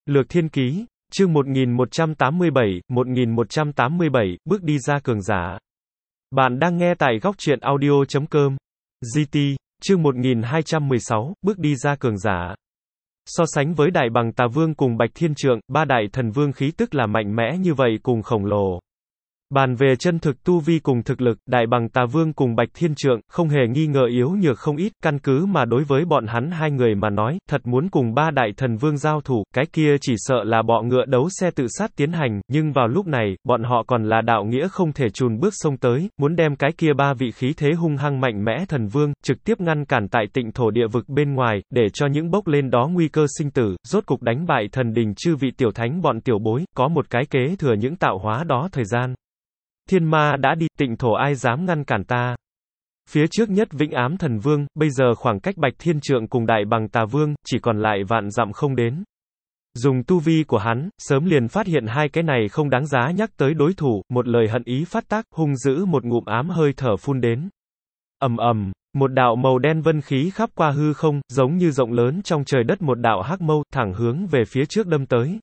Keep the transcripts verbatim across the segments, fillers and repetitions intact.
Lược Thiên Ký, chương một nghìn một trăm tám mươi bảy, một nghìn một trăm tám mươi bảy, bước đi ra cường giả. Bạn đang nghe tại góc truyện audio chấm com. giê tê, chương một nghìn hai trăm mười sáu, bước đi ra cường giả. So sánh với Đại Bằng Tà Vương cùng Bạch Thiên Trượng, ba đại thần vương khí tức là mạnh mẽ như vậy cùng khổng lồ. Bàn về chân thực tu vi cùng thực lực, Đại Bằng Tà Vương cùng Bạch Thiên Trượng, không hề nghi ngờ yếu nhược không ít, căn cứ mà đối với bọn hắn hai người mà nói, thật muốn cùng ba đại thần vương giao thủ, cái kia chỉ sợ là bọ ngựa đấu xe tự sát tiến hành, nhưng vào lúc này, bọn họ còn là đạo nghĩa không thể chùn bước xông tới, muốn đem cái kia ba vị khí thế hung hăng mạnh mẽ thần vương, trực tiếp ngăn cản tại Tịnh thổ địa vực bên ngoài, để cho những bốc lên đó nguy cơ sinh tử, rốt cục đánh bại thần đình chư vị tiểu thánh bọn tiểu bối, có một cái kế thừa những tạo hóa đó thời gian. Thiên ma đã đi, Tịnh thổ ai dám ngăn cản ta. Phía trước nhất Vĩnh Ám Thần Vương, bây giờ khoảng cách Bạch Thiên Trượng cùng Đại Bằng Tà Vương, chỉ còn lại vạn dặm không đến. Dùng tu vi của hắn, sớm liền phát hiện hai cái này không đáng giá nhắc tới đối thủ, một lời hận ý phát tác, hung dữ một ngụm ám hơi thở phun đến. Ầm ầm, một đạo màu đen vân khí khắp qua hư không, giống như rộng lớn trong trời đất một đạo hắc mâu, thẳng hướng về phía trước đâm tới.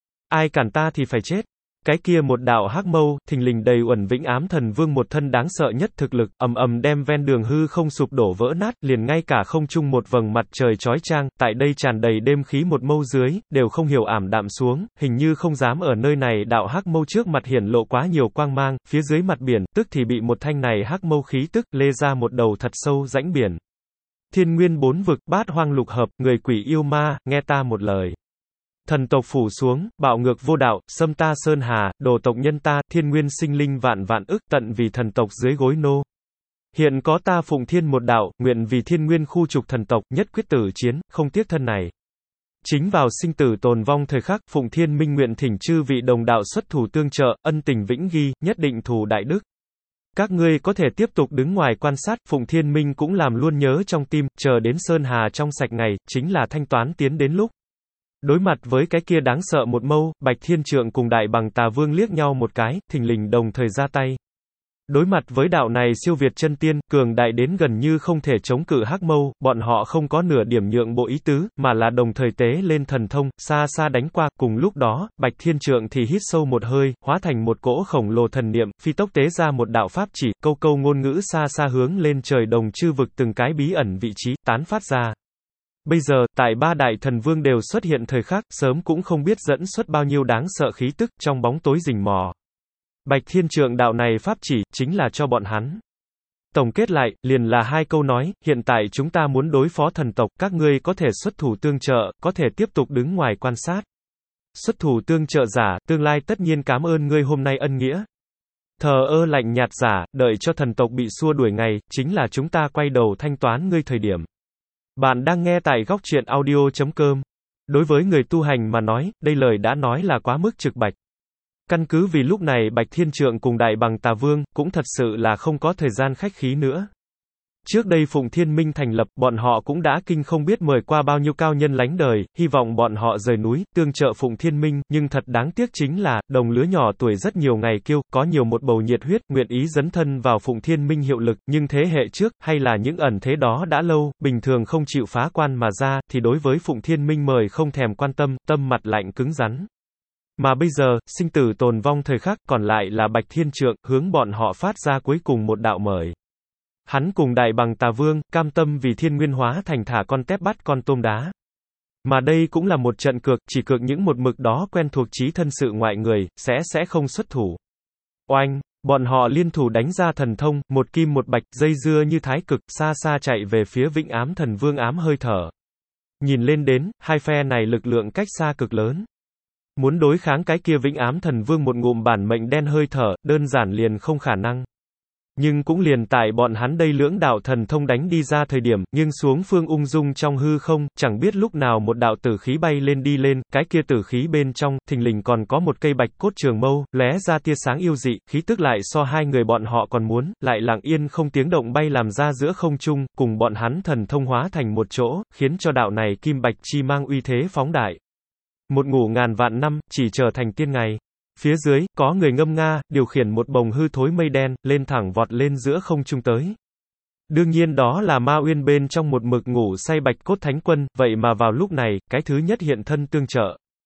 Ai cản ta thì phải chết. Cái kia một đạo hắc mâu, thình lình đầy uẩn Vĩnh Ám Thần Vương một thân đáng sợ nhất thực lực, ầm ầm đem ven đường hư không sụp đổ vỡ nát, liền ngay cả không trung một vầng mặt trời chói chang, tại đây tràn đầy đêm khí một mâu dưới, đều không hiểu ảm đạm xuống, hình như không dám ở nơi này đạo hắc mâu trước mặt hiển lộ quá nhiều quang mang, phía dưới mặt biển, tức thì bị một thanh này hắc mâu khí tức, lê ra một đầu thật sâu rãnh biển. Thiên nguyên bốn vực, bát hoang lục hợp, người quỷ yêu ma, nghe ta một lời. Thần tộc phủ xuống, bạo ngược vô đạo, xâm ta sơn hà, đồ tộc nhân ta, thiên nguyên sinh linh vạn vạn ức tận vì thần tộc dưới gối nô. Hiện có ta phụng thiên một đạo, nguyện vì thiên nguyên khu trục thần tộc, nhất quyết tử chiến, không tiếc thân này. Chính vào sinh tử tồn vong thời khắc, phụng thiên minh nguyện thỉnh chư vị đồng đạo xuất thủ tương trợ, ân tình vĩnh ghi, nhất định thù đại đức. Các ngươi có thể tiếp tục đứng ngoài quan sát, phụng thiên minh cũng làm luôn nhớ trong tim, chờ đến sơn hà trong sạch ngày, chính là thanh toán tiến đến lúc. Đối mặt với cái kia đáng sợ một mâu, Bạch Thiên Trượng cùng Đại Bằng Tà Vương liếc nhau một cái, thình lình đồng thời ra tay. Đối mặt với đạo này siêu việt chân tiên, cường đại đến gần như không thể chống cự hắc mâu, bọn họ không có nửa điểm nhượng bộ ý tứ, mà là đồng thời tế lên thần thông, xa xa đánh qua, cùng lúc đó, Bạch Thiên Trượng thì hít sâu một hơi, hóa thành một cỗ khổng lồ thần niệm, phi tốc tế ra một đạo pháp chỉ, câu câu ngôn ngữ xa xa hướng lên trời đồng chư vực từng cái bí ẩn vị trí, tán phát ra. Bây giờ, tại ba đại thần vương đều xuất hiện thời khắc, sớm cũng không biết dẫn xuất bao nhiêu đáng sợ khí tức, trong bóng tối rình mò. Bạch Thiên Trượng đạo này pháp chỉ, chính là cho bọn hắn. Tổng kết lại, liền là hai câu nói, hiện tại chúng ta muốn đối phó thần tộc, các ngươi có thể xuất thủ tương trợ, có thể tiếp tục đứng ngoài quan sát. Xuất thủ tương trợ giả, tương lai tất nhiên cảm ơn ngươi hôm nay ân nghĩa. Thờ ơ lạnh nhạt giả, đợi cho thần tộc bị xua đuổi ngày, chính là chúng ta quay đầu thanh toán ngươi thời điểm. Bạn đang nghe tại góc truyện audio chấm com. Đối với người tu hành mà nói, đây lời đã nói là quá mức trực bạch. Căn cứ vì lúc này Bạch Thiên Trượng cùng Đại Bằng Tà Vương, cũng thật sự là không có thời gian khách khí nữa. Trước đây Phụng Thiên Minh thành lập, bọn họ cũng đã kinh không biết mời qua bao nhiêu cao nhân lánh đời, hy vọng bọn họ rời núi, tương trợ Phụng Thiên Minh, nhưng thật đáng tiếc chính là, đồng lứa nhỏ tuổi rất nhiều ngày kiêu, có nhiều một bầu nhiệt huyết, nguyện ý dấn thân vào Phụng Thiên Minh hiệu lực, nhưng thế hệ trước, hay là những ẩn thế đó đã lâu, bình thường không chịu phá quan mà ra, thì đối với Phụng Thiên Minh mời không thèm quan tâm, tâm mặt lạnh cứng rắn. Mà bây giờ, sinh tử tồn vong thời khắc, còn lại là Bạch Thiên Trượng, hướng bọn họ phát ra cuối cùng một đạo mời. Hắn cùng Đại Bằng Tà Vương, cam tâm vì thiên nguyên hóa thành thả con tép bắt con tôm đá. Mà đây cũng là một trận cược, chỉ cược những một mực đó quen thuộc chí thân sự ngoại người, sẽ sẽ không xuất thủ. Oanh, bọn họ liên thủ đánh ra thần thông, một kim một bạch, dây dưa như thái cực, xa xa chạy về phía Vĩnh Ám Thần Vương ám hơi thở. Nhìn lên đến, hai phe này lực lượng cách xa cực lớn. Muốn đối kháng cái kia Vĩnh Ám Thần Vương một ngụm bản mệnh đen hơi thở, đơn giản liền không khả năng. Nhưng cũng liền tại bọn hắn đây lưỡng đạo thần thông đánh đi ra thời điểm, nghiêng xuống phương ung dung trong hư không, chẳng biết lúc nào một đạo tử khí bay lên đi lên, cái kia tử khí bên trong, thình lình còn có một cây bạch cốt trường mâu, lóe ra tia sáng yêu dị, khí tức lại so hai người bọn họ còn muốn, lại lặng yên không tiếng động bay làm ra giữa không trung, cùng bọn hắn thần thông hóa thành một chỗ, khiến cho đạo này kim bạch chi mang uy thế phóng đại. Một ngủ ngàn vạn năm, chỉ trở thành tiên ngày. Phía dưới, có người ngâm nga, điều khiển một bồng hư thối mây đen, lên thẳng vọt lên giữa không trung tới. Đương nhiên đó là Ma Uyên bên trong một mực ngủ say Bạch Cốt Thánh Quân, vậy mà vào lúc này, cái thứ nhất hiện thân tương trợ.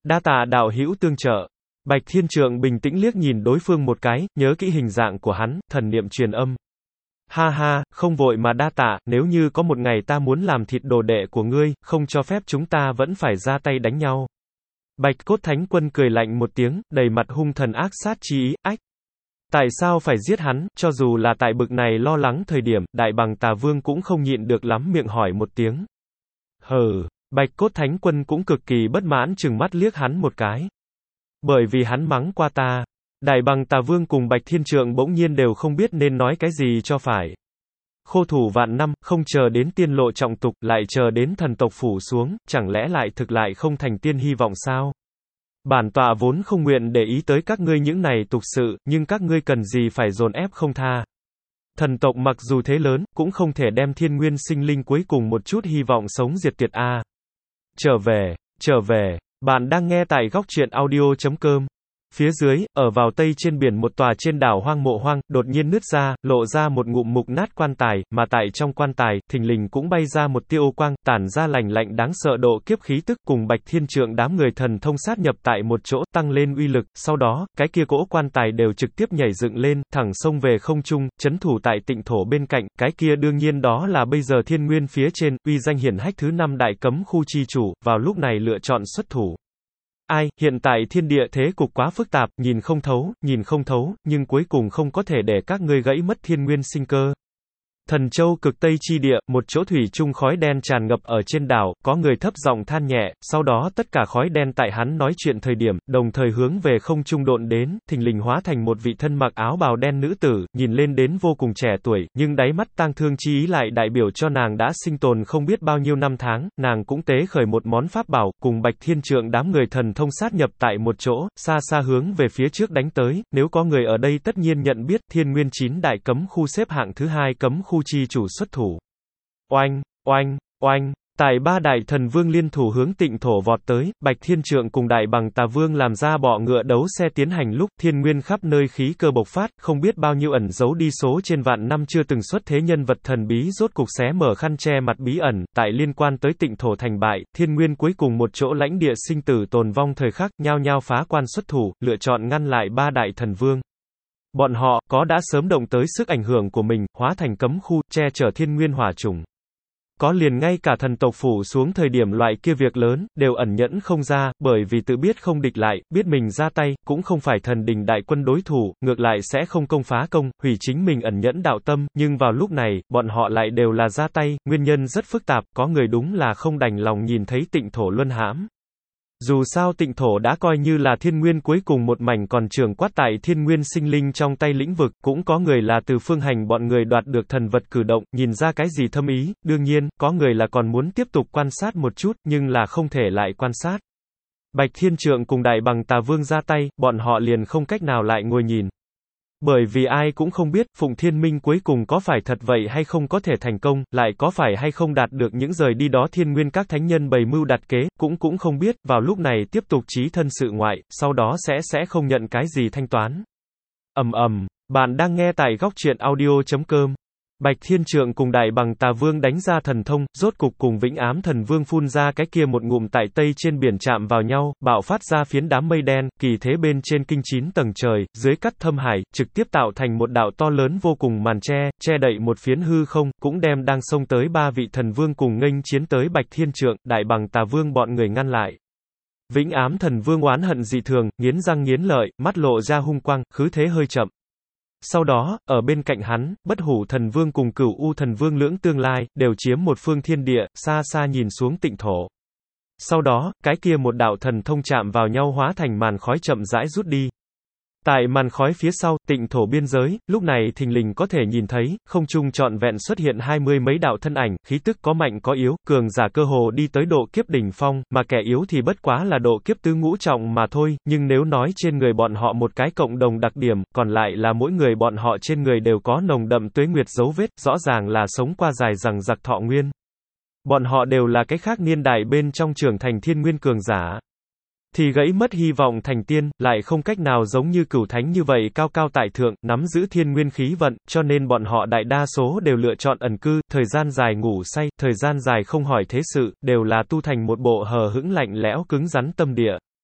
Đa tạ đạo hữu tương trợ. Bạch Thiên Trượng bình tĩnh liếc nhìn đối phương một cái, nhớ kỹ hình dạng của hắn, thần niệm truyền âm. Ha ha, không vội mà đa tạ, nếu như có một ngày ta muốn làm thịt đồ đệ của ngươi, không cho phép chúng ta vẫn phải ra tay đánh nhau. Bạch Cốt Thánh Quân cười lạnh một tiếng, đầy mặt hung thần ác sát chi ý, ách. Tại sao phải giết hắn, cho dù là tại bực này lo lắng thời điểm, Đại Bằng Tà Vương cũng không nhịn được lắm miệng hỏi một tiếng. Hừ, Bạch Cốt Thánh Quân cũng cực kỳ bất mãn trừng mắt liếc hắn một cái. Bởi vì hắn mắng qua ta. Đại Bằng Tà Vương cùng Bạch Thiên Trượng bỗng nhiên đều không biết nên nói cái gì cho phải. Khô thủ vạn năm, không chờ đến tiên lộ trọng tục, lại chờ đến thần tộc phủ xuống, chẳng lẽ lại thực lại không thành tiên hy vọng sao? Bản tọa vốn không nguyện để ý tới các ngươi những này tục sự, nhưng các ngươi cần gì phải dồn ép không tha. Thần tộc mặc dù thế lớn, cũng không thể đem thiên nguyên sinh linh cuối cùng một chút hy vọng sống diệt tuyệt a. Trở về, trở về, bạn đang nghe tại góc truyện audio chấm com. Phía dưới, ở vào tây trên biển một tòa trên đảo hoang mộ hoang, đột nhiên nứt ra, lộ ra một ngụm mục nát quan tài, mà tại trong quan tài, thình lình cũng bay ra một tia ô quang, tản ra lạnh lạnh đáng sợ độ kiếp khí tức, cùng Bạch Thiên Trượng đám người thần thông sát nhập tại một chỗ, tăng lên uy lực, sau đó, cái kia cỗ quan tài đều trực tiếp nhảy dựng lên, thẳng xông về không trung, chấn thủ tại tịnh thổ bên cạnh, cái kia đương nhiên đó là bây giờ thiên nguyên phía trên, uy danh hiển hách thứ năm đại cấm khu chi chủ, vào lúc này lựa chọn xuất thủ. Ai, hiện tại thiên địa thế cục quá phức tạp, nhìn không thấu, nhìn không thấu, nhưng cuối cùng không có thể để các ngươi gãy mất thiên nguyên sinh cơ. Thần Châu cực Tây chi địa, một chỗ thủy chung khói đen tràn ngập ở trên đảo, có người thấp giọng than nhẹ, sau đó tất cả khói đen tại hắn nói chuyện thời điểm, đồng thời hướng về không trung độn đến, thình lình hóa thành một vị thân mặc áo bào đen nữ tử, nhìn lên đến vô cùng trẻ tuổi, nhưng đáy mắt tang thương chi ý lại đại biểu cho nàng đã sinh tồn không biết bao nhiêu năm tháng, nàng cũng tế khởi một món pháp bảo, cùng Bạch Thiên Trượng đám người thần thông sát nhập tại một chỗ, xa xa hướng về phía trước đánh tới, nếu có người ở đây tất nhiên nhận biết, thiên nguyên chín đại cấm khu xếp hạng thứ hai cấm khu chi chủ xuất thủ. Oanh, oanh, oanh, tại ba đại thần vương liên thủ hướng tịnh thổ vọt tới, Bạch Thiên Trượng cùng Đại Bằng Tà Vương làm ra bọ ngựa đấu xe tiến hành lúc, thiên nguyên khắp nơi khí cơ bộc phát, không biết bao nhiêu ẩn giấu đi số trên vạn năm chưa từng xuất thế nhân vật thần bí rốt cục xé mở khăn che mặt bí ẩn, tại liên quan tới tịnh thổ thành bại, thiên nguyên cuối cùng một chỗ lãnh địa sinh tử tồn vong thời khắc, nhao nhao phá quan xuất thủ, lựa chọn ngăn lại ba đại thần vương. Bọn họ, có đã sớm động tới sức ảnh hưởng của mình, hóa thành cấm khu, che chở thiên nguyên hỏa chủng. Có liền ngay cả thần tộc phủ xuống thời điểm loại kia việc lớn, đều ẩn nhẫn không ra, bởi vì tự biết không địch lại, biết mình ra tay, cũng không phải thần đình đại quân đối thủ, ngược lại sẽ không công phá công, hủy chính mình ẩn nhẫn đạo tâm, nhưng vào lúc này, bọn họ lại đều là ra tay, nguyên nhân rất phức tạp, có người đúng là không đành lòng nhìn thấy tịnh thổ luân hãm. Dù sao tịnh thổ đã coi như là thiên nguyên cuối cùng một mảnh còn trường quát tại thiên nguyên sinh linh trong tay lĩnh vực, cũng có người là từ phương hành bọn người đoạt được thần vật cử động, nhìn ra cái gì thâm ý, đương nhiên, có người là còn muốn tiếp tục quan sát một chút, nhưng là không thể lại quan sát. Bạch Thiên Trượng cùng Đại Bằng Tà Vương ra tay, bọn họ liền không cách nào lại ngồi nhìn. Bởi vì ai cũng không biết, Phụng Thiên Minh cuối cùng có phải thật vậy hay không có thể thành công, lại có phải hay không đạt được những rời đi đó thiên nguyên các thánh nhân bày mưu đặt kế, cũng cũng không biết, vào lúc này tiếp tục chí thân sự ngoại, sau đó sẽ sẽ không nhận cái gì thanh toán. Ầm ầm, bạn đang nghe tại góc truyện audio chấm com. Bạch Thiên Trượng cùng Đại Bằng Tà Vương đánh ra thần thông, rốt cục cùng Vĩnh Ám Thần Vương phun ra cái kia một ngụm tại tây trên biển chạm vào nhau, bạo phát ra phiến đám mây đen, kỳ thế bên trên kinh chín tầng trời, dưới cắt thâm hải, trực tiếp tạo thành một đạo to lớn vô cùng màn che, che đậy một phiến hư không, cũng đem đang xông tới ba vị thần vương cùng nghênh chiến tới Bạch Thiên Trượng, Đại Bằng Tà Vương bọn người ngăn lại. Vĩnh Ám Thần Vương oán hận dị thường, nghiến răng nghiến lợi, mắt lộ ra hung quang, khứ thế hơi chậm. Sau đó, ở bên cạnh hắn, Bất Hủ Thần Vương cùng Cửu U Thần Vương lưỡng tương lai, đều chiếm một phương thiên địa, xa xa nhìn xuống tịnh thổ. Sau đó, cái kia một đạo thần thông chạm vào nhau hóa thành màn khói chậm rãi rút đi. Tại màn khói phía sau, tịnh thổ biên giới, lúc này thình lình có thể nhìn thấy, không trung trọn vẹn xuất hiện hai mươi mấy đạo thân ảnh, khí tức có mạnh có yếu, cường giả cơ hồ đi tới độ kiếp đỉnh phong, mà kẻ yếu thì bất quá là độ kiếp tứ ngũ trọng mà thôi, nhưng nếu nói trên người bọn họ một cái cộng đồng đặc điểm, còn lại là mỗi người bọn họ trên người đều có nồng đậm tuế nguyệt dấu vết, rõ ràng là sống qua dài rằng giặc thọ nguyên. Bọn họ đều là cái khác niên đại bên trong trưởng thành thiên nguyên cường giả. Thì gãy mất hy vọng thành tiên, lại không cách nào giống như cửu thánh như vậy cao cao tại thượng, nắm giữ thiên nguyên khí vận, cho nên bọn họ đại đa số đều lựa chọn ẩn cư, thời gian dài ngủ say, thời gian dài không hỏi thế sự, đều là tu thành một bộ hờ hững lạnh lẽo cứng rắn tâm địa.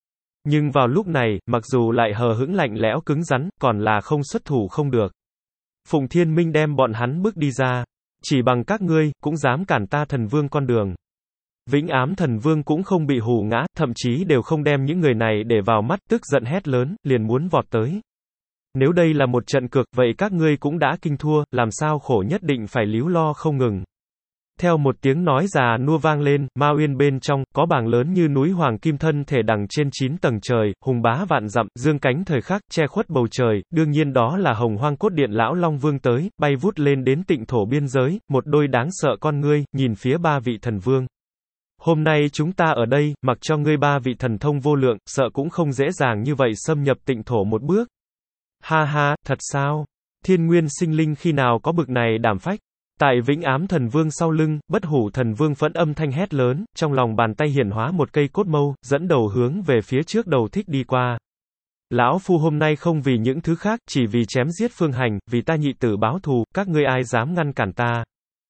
Nhưng vào lúc này, mặc dù lại hờ hững lạnh lẽo cứng rắn, còn là không xuất thủ không được. Phụng Thiên Minh đem bọn hắn bước đi ra. Chỉ bằng các ngươi, cũng dám cản ta thần vương con đường. Vĩnh Ám thần vương cũng không bị hù ngã, thậm chí đều không đem những người này để vào mắt, tức giận hét lớn, liền muốn vọt tới. Nếu đây là một trận cược, vậy các ngươi cũng đã kinh thua, làm sao khổ nhất định phải líu lo không ngừng. Theo một tiếng nói già nua vang lên, Ma Uyên bên trong, có bảng lớn như núi hoàng kim thân thể đằng trên chín tầng trời, hùng bá vạn dặm, dương cánh thời khắc, che khuất bầu trời, đương nhiên đó là Hồng Hoang Cốt Điện lão Long Vương tới, bay vút lên đến Tịnh thổ biên giới, một đôi đáng sợ con ngươi, nhìn phía ba vị thần vương. Hôm nay chúng ta ở đây, mặc cho ngươi ba vị thần thông vô lượng, sợ cũng không dễ dàng như vậy xâm nhập Tịnh thổ một bước. Ha ha, thật sao? Thiên Nguyên Sinh Linh khi nào có bực này đảm phách? Tại Vĩnh Ám thần vương sau lưng, Bất Hủ thần vương phẫn âm thanh hét lớn, trong lòng bàn tay hiển hóa một cây cốt mâu, dẫn đầu hướng về phía trước đầu thích đi qua. Lão phu hôm nay không vì những thứ khác, chỉ vì chém giết Phương Hành, vì ta nhị tử báo thù, các ngươi ai dám ngăn cản ta?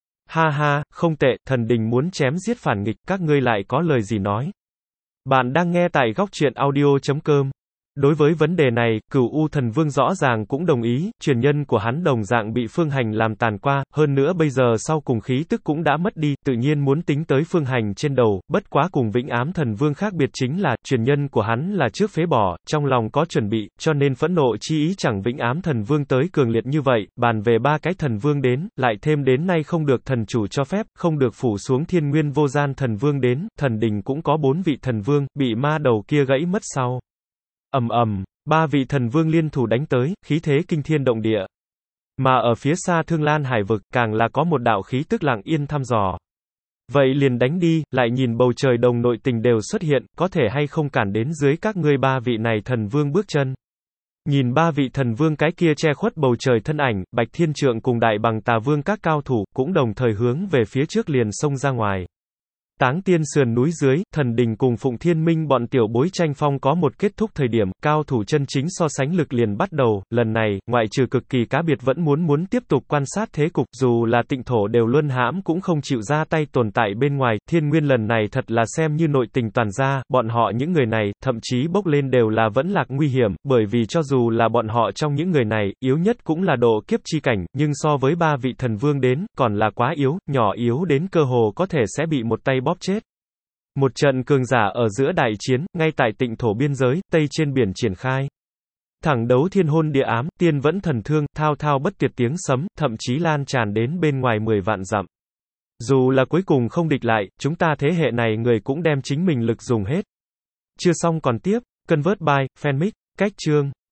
Ha ha, không tệ, thần đình muốn chém giết phản nghịch, các ngươi lại có lời gì nói? Bạn đang nghe tại góc truyện audio chấm com. Đối với vấn đề này, Cửu U thần vương rõ ràng cũng đồng ý, truyền nhân của hắn đồng dạng bị Phương Hành làm tàn qua, hơn nữa bây giờ sau cùng khí tức cũng đã mất đi, tự nhiên muốn tính tới Phương Hành trên đầu, bất quá cùng Vĩnh Ám thần vương khác biệt chính là, truyền nhân của hắn là trước phế bỏ, trong lòng có chuẩn bị, cho nên phẫn nộ chi ý chẳng Vĩnh Ám thần vương tới cường liệt như vậy, bàn về ba cái thần vương đến, lại thêm đến nay không được thần chủ cho phép, không được phủ xuống thiên nguyên vô gian thần vương đến, thần đình cũng có bốn vị thần vương, bị ma đầu kia gãy mất sau. Ầm ầm, ba vị thần vương liên thủ đánh tới, khí thế kinh thiên động địa. Mà ở phía xa Thương Lan Hải vực, càng là có một đạo khí tức lặng yên thăm dò. Vậy liền đánh đi, lại nhìn bầu trời đồng nội tình đều xuất hiện, có thể hay không cản đến dưới các ngươi ba vị này thần vương bước chân. Nhìn ba vị thần vương cái kia che khuất bầu trời thân ảnh, Bạch Thiên Trượng cùng Đại Bằng Tà Vương các cao thủ, cũng đồng thời hướng về phía trước liền xông ra ngoài. Táng Tiên sườn núi dưới, thần đình cùng Phụng Thiên Minh bọn tiểu bối tranh phong có một kết thúc thời điểm, cao thủ chân chính so sánh lực liền bắt đầu, lần này, ngoại trừ cực kỳ cá biệt vẫn muốn muốn tiếp tục quan sát thế cục, dù là Tịnh thổ đều luân hãm cũng không chịu ra tay tồn tại bên ngoài, Thiên Nguyên lần này thật là xem như nội tình toàn ra, bọn họ những người này, thậm chí bốc lên đều là vẫn lạc nguy hiểm, bởi vì cho dù là bọn họ trong những người này, yếu nhất cũng là độ kiếp chi cảnh, nhưng so với ba vị thần vương đến, còn là quá yếu, nhỏ yếu đến cơ hồ có thể sẽ bị một tay bóp chết. Một trận cường giả ở giữa đại chiến, ngay tại Tịnh thổ biên giới, tây trên biển triển khai. Thẳng đấu thiên hôn địa ám, tiên vẫn thần thương, thao thao bất tuyệt tiếng sấm, thậm chí lan tràn đến bên ngoài mười vạn dặm. Dù là cuối cùng không địch lại, chúng ta thế hệ này người cũng đem chính mình lực dùng hết. Chưa xong còn tiếp, Convert by, Fanmic, cách chương.